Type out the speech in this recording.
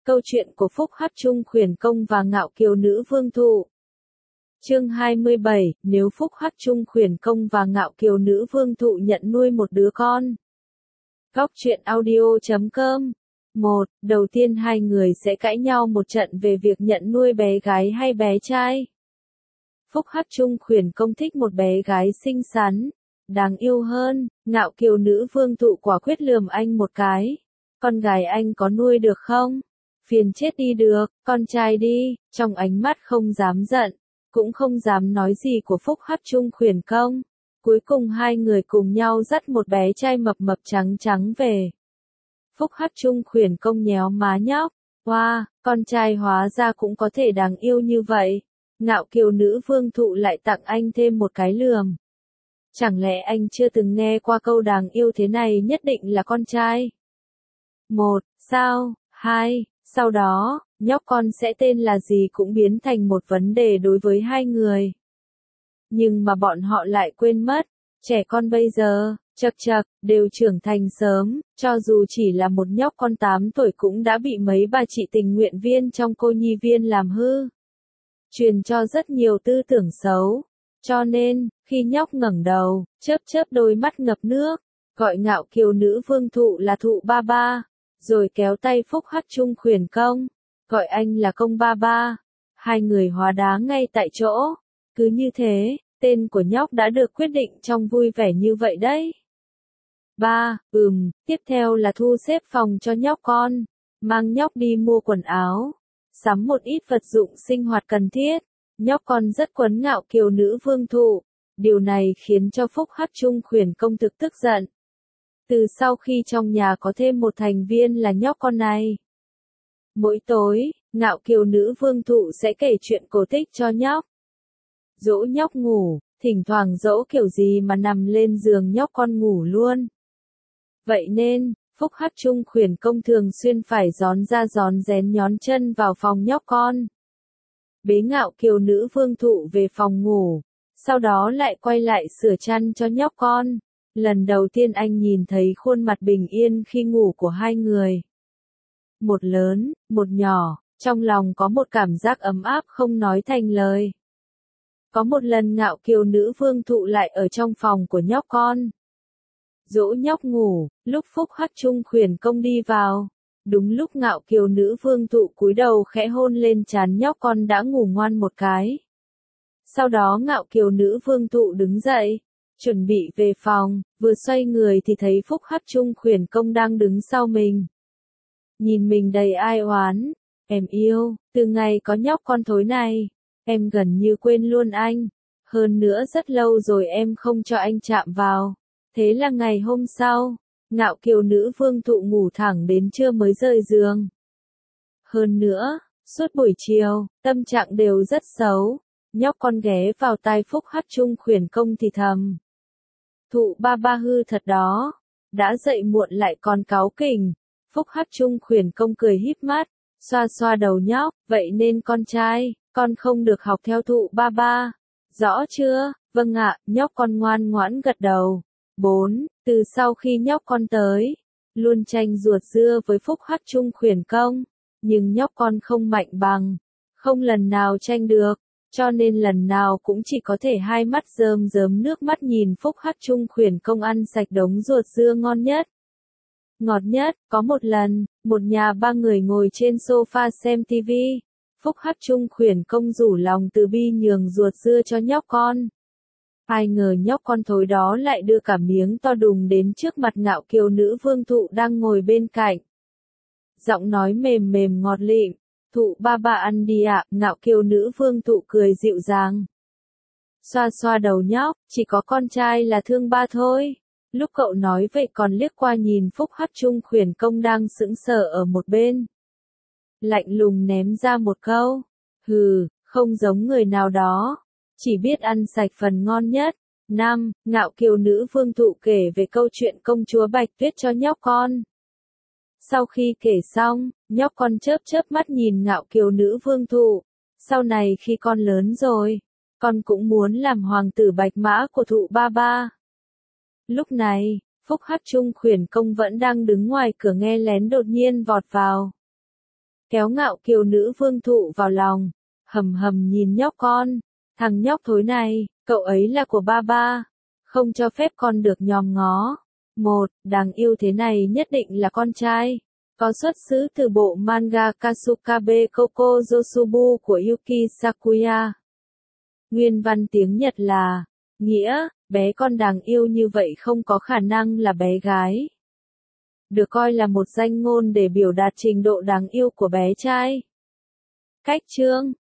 Câu chuyện của Phúc Hắc Chung Khuyển Công và Ngạo Kiều Nữ Vương Thụ. Chương 27, nếu Phúc Hắc Chung Khuyển Công và Ngạo Kiều Nữ Vương Thụ nhận nuôi một đứa con. Góc truyện audio.com. 1. Đầu tiên hai người sẽ cãi nhau một trận về việc nhận nuôi bé gái hay bé trai. Phúc Hắc Chung Khuyển Công thích một bé gái xinh xắn, đáng yêu hơn. Ngạo Kiều Nữ Vương Thụ quả quyết lườm anh một cái. Con gái anh có nuôi được không? Phiền chết đi được, con trai đi. Trong ánh mắt không dám giận, cũng không dám nói gì của Phúc Hắc Chung Khuyển Công. Cuối cùng hai người cùng nhau dắt một bé trai mập mập trắng trắng về. Phúc Hắc Chung Khuyển Công nhéo má nhóc. Wow, con trai hóa ra cũng có thể đáng yêu như vậy. Ngạo Kiều Nữ Vương Thụ lại tặng anh thêm một cái lườm. Chẳng lẽ anh chưa từng nghe qua câu đáng yêu thế này nhất định là con trai? 1. Sao? 2. Sau đó, nhóc con sẽ tên là gì cũng biến thành một vấn đề đối với hai người. Nhưng mà bọn họ lại quên mất, trẻ con bây giờ, chậc, đều trưởng thành sớm, cho dù chỉ là một nhóc con 8 tuổi cũng đã bị mấy bà chị tình nguyện viên trong cô nhi viên làm hư. Truyền cho rất nhiều tư tưởng xấu. Cho nên, khi nhóc ngẩng đầu, chớp đôi mắt ngập nước, gọi Ngạo Kiều Nữ Vương Thụ là Thụ ba ba, rồi kéo tay Phúc Hắc Chung Khuyển Công, gọi anh là Công ba ba. Hai người hóa đá ngay tại chỗ. Cứ như thế, tên của nhóc đã được quyết định trong vui vẻ như vậy đấy. 3. Tiếp theo là thu xếp phòng cho nhóc con, mang nhóc đi mua quần áo, sắm một ít vật dụng sinh hoạt cần thiết. Nhóc con rất quấn Ngạo Kiều Nữ Vương Thụ. Điều này khiến cho Phúc Hắc Chung Khuyển Công thực tức giận. Từ sau khi trong nhà có thêm một thành viên là nhóc con này. Mỗi tối, Ngạo Kiều Nữ Vương Thụ sẽ kể chuyện cổ tích cho nhóc. Dỗ nhóc ngủ, thỉnh thoảng dỗ kiểu gì mà nằm lên giường nhóc con ngủ luôn. Vậy nên, Phúc Hắc Chung Khuyển Công thường xuyên phải rón ra rón rén nhón chân vào phòng nhóc con. Bế Ngạo Kiều Nữ Vương Thụ về phòng ngủ, sau đó lại quay lại sửa chăn cho nhóc con. Lần đầu tiên anh nhìn thấy khuôn mặt bình yên khi ngủ của hai người. Một lớn, một nhỏ, trong lòng có một cảm giác ấm áp không nói thành lời. Có một lần Ngạo Kiều Nữ Vương Thụ lại ở trong phòng của nhóc con. Dỗ nhóc ngủ, lúc Phúc Hắc Chung Khuyển Công đi vào. Đúng lúc Ngạo Kiều Nữ Vương Thụ cúi đầu khẽ hôn lên trán nhóc con đã ngủ ngoan một cái. Sau đó Ngạo Kiều Nữ Vương Thụ đứng dậy, chuẩn bị về phòng, vừa xoay người thì thấy Phúc Hắc Chung Khuyển Công đang đứng sau mình. Nhìn mình đầy ai oán. Em yêu, từ ngày có nhóc con thối này, em gần như quên luôn anh. Hơn nữa rất lâu rồi em không cho anh chạm vào. Thế là ngày hôm sau, Ngạo Kiều Nữ Vương Thụ ngủ thẳng đến trưa mới rời giường. Hơn nữa, suốt buổi chiều, tâm trạng đều rất xấu. Nhóc con ghé vào tai Phúc Hắc Chung Khuyển Công thì thầm. Thụ ba ba hư thật đó. Đã dậy muộn lại còn cáu kỉnh. Phúc Hắc Chung Khuyển Công cười híp mắt, xoa đầu nhóc. Vậy nên con trai, con không được học theo thụ ba ba. Rõ chưa? Vâng ạ, nhóc con ngoan ngoãn gật đầu. 4. Từ sau khi nhóc con tới, luôn tranh ruột dưa với Phúc Hắc Chung Khuyển Công. Nhưng nhóc con không mạnh bằng, không lần nào tranh được, cho nên lần nào cũng chỉ có thể hai mắt rơm rớm nước mắt nhìn Phúc Hắc Chung Khuyển Công ăn sạch đống ruột dưa ngon nhất. Ngọt nhất, có một lần, một nhà ba người ngồi trên sofa xem TV. Phúc Hắc Chung Khuyển Công rủ lòng từ bi nhường ruột dưa cho nhóc con. Ai ngờ nhóc con thối đó lại đưa cả miếng to đùng đến trước mặt Ngạo Kiều Nữ Vương Thụ đang ngồi bên cạnh. Giọng nói mềm mềm ngọt lịm. Thụ ba ba ăn đi ạ. Ngạo Kiều Nữ Vương Thụ cười dịu dàng. Xoa đầu nhóc, chỉ có con trai là thương ba thôi. Lúc cậu nói vậy còn liếc qua nhìn Phúc Hắc Chung Khuyển Công đang sững sờ ở một bên. Lạnh lùng ném ra một câu. Hừ, không giống người nào đó. Chỉ biết ăn sạch phần ngon nhất. 5. Ngạo Kiều Nữ Vương Thụ kể về câu chuyện công chúa Bạch Tuyết cho nhóc con. Sau khi kể xong, nhóc con chớp mắt nhìn Ngạo Kiều Nữ Vương Thụ. Sau này khi con lớn rồi, con cũng muốn làm hoàng tử bạch mã của thụ ba ba. Lúc này, Phúc Hắc Chung Khuyển Công vẫn đang đứng ngoài cửa nghe lén đột nhiên vọt vào. kéo Ngạo Kiều nữ vương thụ vào lòng, hầm hầm nhìn nhóc con, thằng nhóc thối này, cậu ấy là của ba ba, không cho phép con được nhòm ngó. Một, đáng yêu thế này nhất định là con trai. Có xuất xứ từ bộ manga Kasukabe Koko Josubu của Yuki Sakuya. Nguyên văn tiếng Nhật là, nghĩa, bé con đáng yêu như vậy không có khả năng là bé gái. Được coi là một danh ngôn để biểu đạt trình độ đáng yêu của bé trai. Cách chương